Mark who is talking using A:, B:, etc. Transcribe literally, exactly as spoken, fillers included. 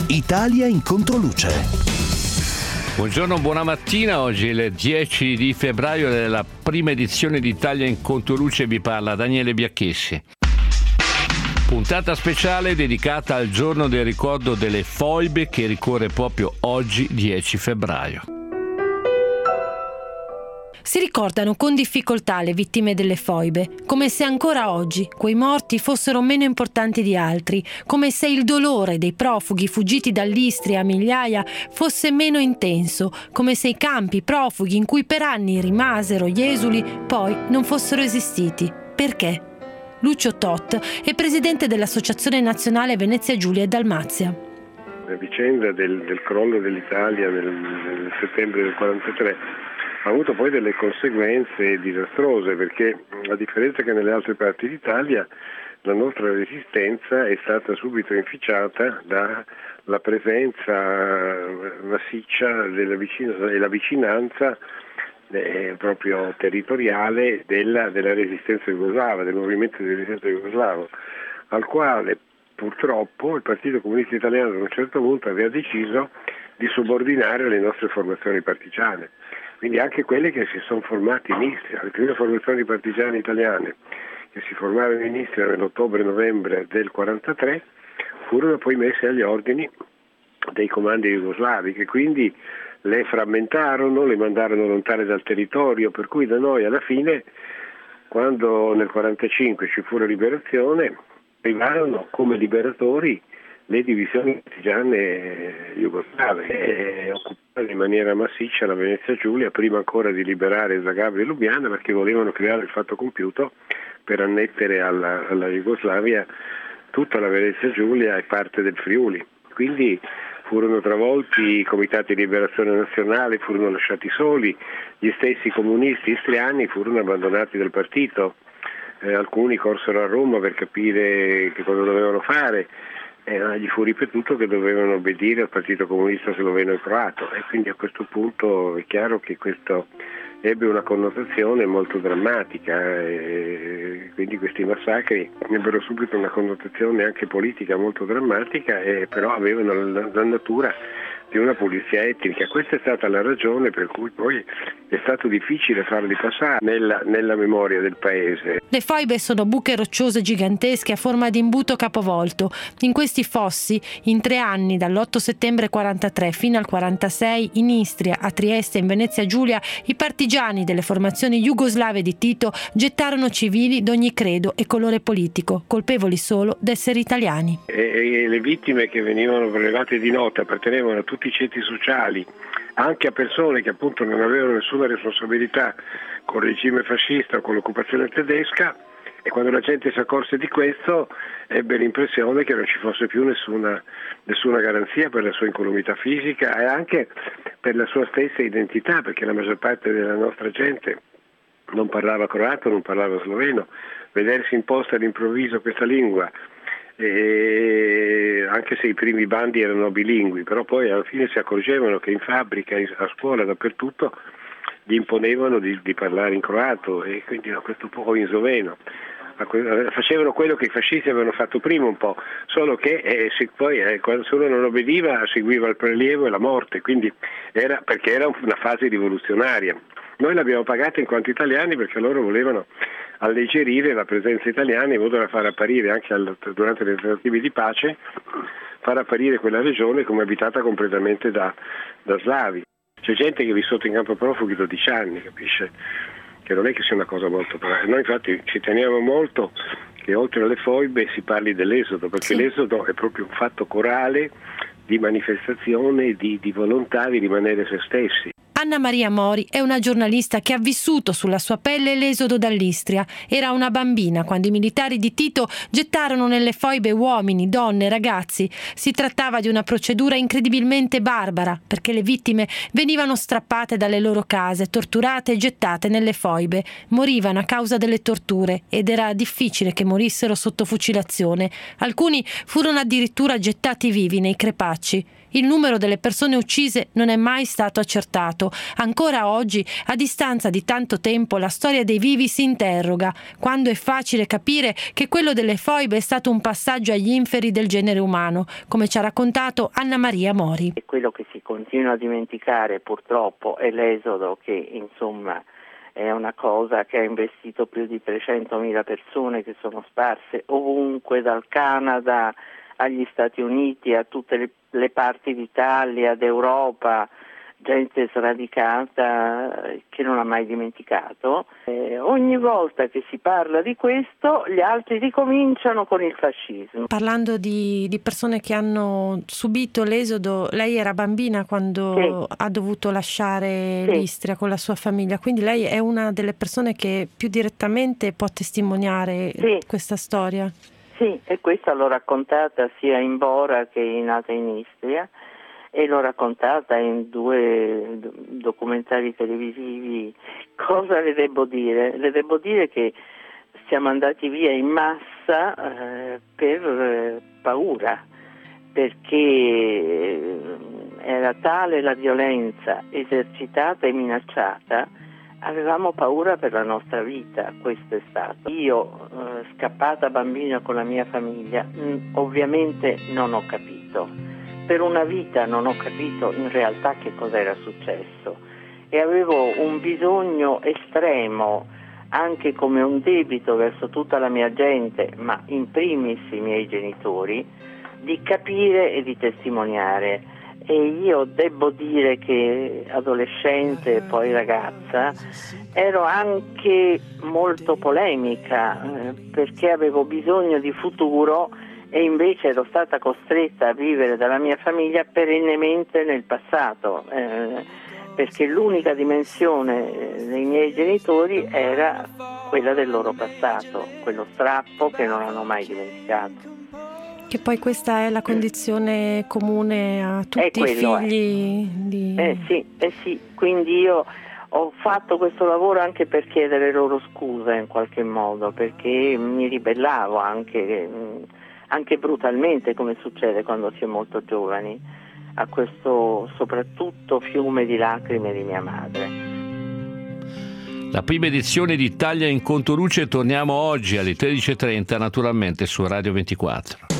A: Italia in controluce.
B: Buongiorno, buona mattina. Oggi è il dieci di febbraio della prima edizione di Italia in controluce. Vi parla Daniele Biacchessi. Puntata speciale dedicata al giorno del ricordo delle foibe che ricorre proprio oggi, dieci febbraio.
C: Si ricordano con difficoltà le vittime delle foibe, come se ancora oggi quei morti fossero meno importanti di altri, come se il dolore dei profughi fuggiti dall'Istria a migliaia fosse meno intenso, come se i campi profughi in cui per anni rimasero gli esuli poi non fossero esistiti. Perché? Lucio Tot è presidente dell'Associazione Nazionale Venezia Giulia e Dalmazia.
D: La vicenda del, del crollo dell'Italia nel, nel settembre del quarantatré ha avuto poi delle conseguenze disastrose, perché a differenza che nelle altre parti d'Italia la nostra resistenza è stata subito inficiata dalla presenza massiccia della vicina, e la vicinanza eh, proprio territoriale della, della resistenza jugoslava, del movimento di resistenza jugoslavo, al quale purtroppo il Partito Comunista Italiano ad un certo punto aveva deciso di subordinare le nostre formazioni partigiane. Quindi anche quelle che si sono formate in Istria, le prime formazioni partigiane italiane che si formarono in Istria nell'ottobre-novembre del quarantatré furono poi messe agli ordini dei comandi jugoslavi, che quindi le frammentarono, le mandarono lontane dal territorio, per cui da noi alla fine, quando nel quarantacinque ci fu la liberazione, arrivarono come liberatori le divisioni partigiane jugoslave e occuparono in maniera massiccia la Venezia Giulia, prima ancora di liberare Zagabria e Lubiana, perché volevano creare il fatto compiuto per annettere alla, alla Jugoslavia tutta la Venezia Giulia e parte del Friuli. Quindi furono travolti i comitati di liberazione nazionale, furono lasciati soli, gli stessi comunisti istriani furono abbandonati dal partito, eh, alcuni corsero a Roma per capire che cosa dovevano fare. Eh, gli fu ripetuto che dovevano obbedire al Partito Comunista Sloveno e Croato, e quindi a questo punto è chiaro che questo ebbe una connotazione molto drammatica, e quindi questi massacri ebbero subito una connotazione anche politica molto drammatica, e però avevano la, la natura di una pulizia etnica. Questa è stata la ragione per cui poi è stato difficile farli passare nella, nella memoria del paese.
C: Le foibe sono buche rocciose gigantesche a forma di imbuto capovolto. In questi fossi, in tre anni, dall'otto settembre quarantatré fino al quarantasei, in Istria, a Trieste e in Venezia Giulia, i partigiani delle formazioni jugoslave di Tito gettarono civili d'ogni credo e colore politico, colpevoli solo d'essere italiani.
D: E, e le vittime che venivano prelevate di notte appartenevano a tutti i ceti sociali, anche a persone che appunto non avevano nessuna responsabilità con il regime fascista o con l'occupazione tedesca, e quando la gente si accorse di questo ebbe l'impressione che non ci fosse più nessuna, nessuna garanzia per la sua incolumità fisica e anche per la sua stessa identità, perché la maggior parte della nostra gente non parlava croato, non parlava sloveno. Vedersi imposta all'improvviso questa lingua, e anche se i primi bandi erano bilingui, però poi alla fine si accorgevano che in fabbrica, a scuola, dappertutto gli imponevano di, di parlare in croato, e quindi a questo punto in sloveno. Facevano quello che i fascisti avevano fatto prima un po', solo che eh, se poi eh, quando uno non obbediva seguiva il prelievo e la morte, quindi era, perché era una fase rivoluzionaria. Noi l'abbiamo pagata in quanto italiani perché loro volevano alleggerire la presenza italiana in modo da far apparire anche al, durante le trattative di pace, far apparire quella regione come abitata completamente da, da slavi. C'è gente che è vissuta in campo profughi dodici anni, capisce? Che non è che sia una cosa molto... Noi infatti ci teniamo molto che oltre alle foibe si parli dell'esodo, perché sì, l'esodo è proprio un fatto corale di manifestazione, di, di volontà di rimanere se stessi.
C: Anna Maria Mori è una giornalista che ha vissuto sulla sua pelle l'esodo dall'Istria. Era una bambina quando i militari di Tito gettarono nelle foibe uomini, donne, ragazzi. Si trattava di una procedura incredibilmente barbara, perché le vittime venivano strappate dalle loro case, torturate e gettate nelle foibe. Morivano a causa delle torture ed era difficile che morissero sotto fucilazione. Alcuni furono addirittura gettati vivi nei crepacci. Il numero delle persone uccise non è mai stato accertato. Ancora oggi, a distanza di tanto tempo, la storia dei vivi si interroga, quando è facile capire che quello delle foibe è stato un passaggio agli inferi del genere umano, come ci ha raccontato Anna Maria Mori.
E: E quello che si continua a dimenticare purtroppo è l'esodo, che insomma è una cosa che ha investito più di trecentomila persone che sono sparse ovunque, dal Canada agli Stati Uniti, a tutte le, le parti d'Italia, d'Europa, gente sradicata che non ha mai dimenticato. Eh, ogni volta che si parla di questo, gli altri ricominciano con il fascismo.
C: Parlando di, di persone che hanno subito l'esodo, lei era bambina quando sì. ha dovuto lasciare sì. l'Istria con la sua famiglia, quindi lei è una delle persone che più direttamente può testimoniare sì. questa storia.
E: Sì, e questa l'ho raccontata sia in Bora che in Nata in Istria, e l'ho raccontata in due documentari televisivi. Cosa le devo dire? Le devo dire che siamo andati via in massa eh, per eh, paura, perché era tale la violenza esercitata e minacciata. Avevamo paura per la nostra vita, questo è stato. Io, eh, scappata bambina con la mia famiglia, mh, ovviamente non ho capito. Per una vita non ho capito in realtà che cosa era successo e avevo un bisogno estremo, anche come un debito verso tutta la mia gente, ma in primis i miei genitori, di capire e di testimoniare. E io devo dire che adolescente e poi ragazza ero anche molto polemica eh, perché avevo bisogno di futuro e invece ero stata costretta a vivere dalla mia famiglia perennemente nel passato eh, perché l'unica dimensione dei miei genitori era quella del loro passato, quello strappo che non hanno mai dimenticato.
C: Che poi questa è la condizione comune a tutti i figli di...
E: Eh sì, eh sì, quindi io ho fatto questo lavoro anche per chiedere loro scusa in qualche modo, perché mi ribellavo anche, anche brutalmente, come succede quando si è molto giovani, a questo soprattutto fiume di lacrime di mia madre.
B: La prima edizione di Italia in Controluce torniamo oggi alle tredici e trenta, naturalmente su Radio ventiquattro.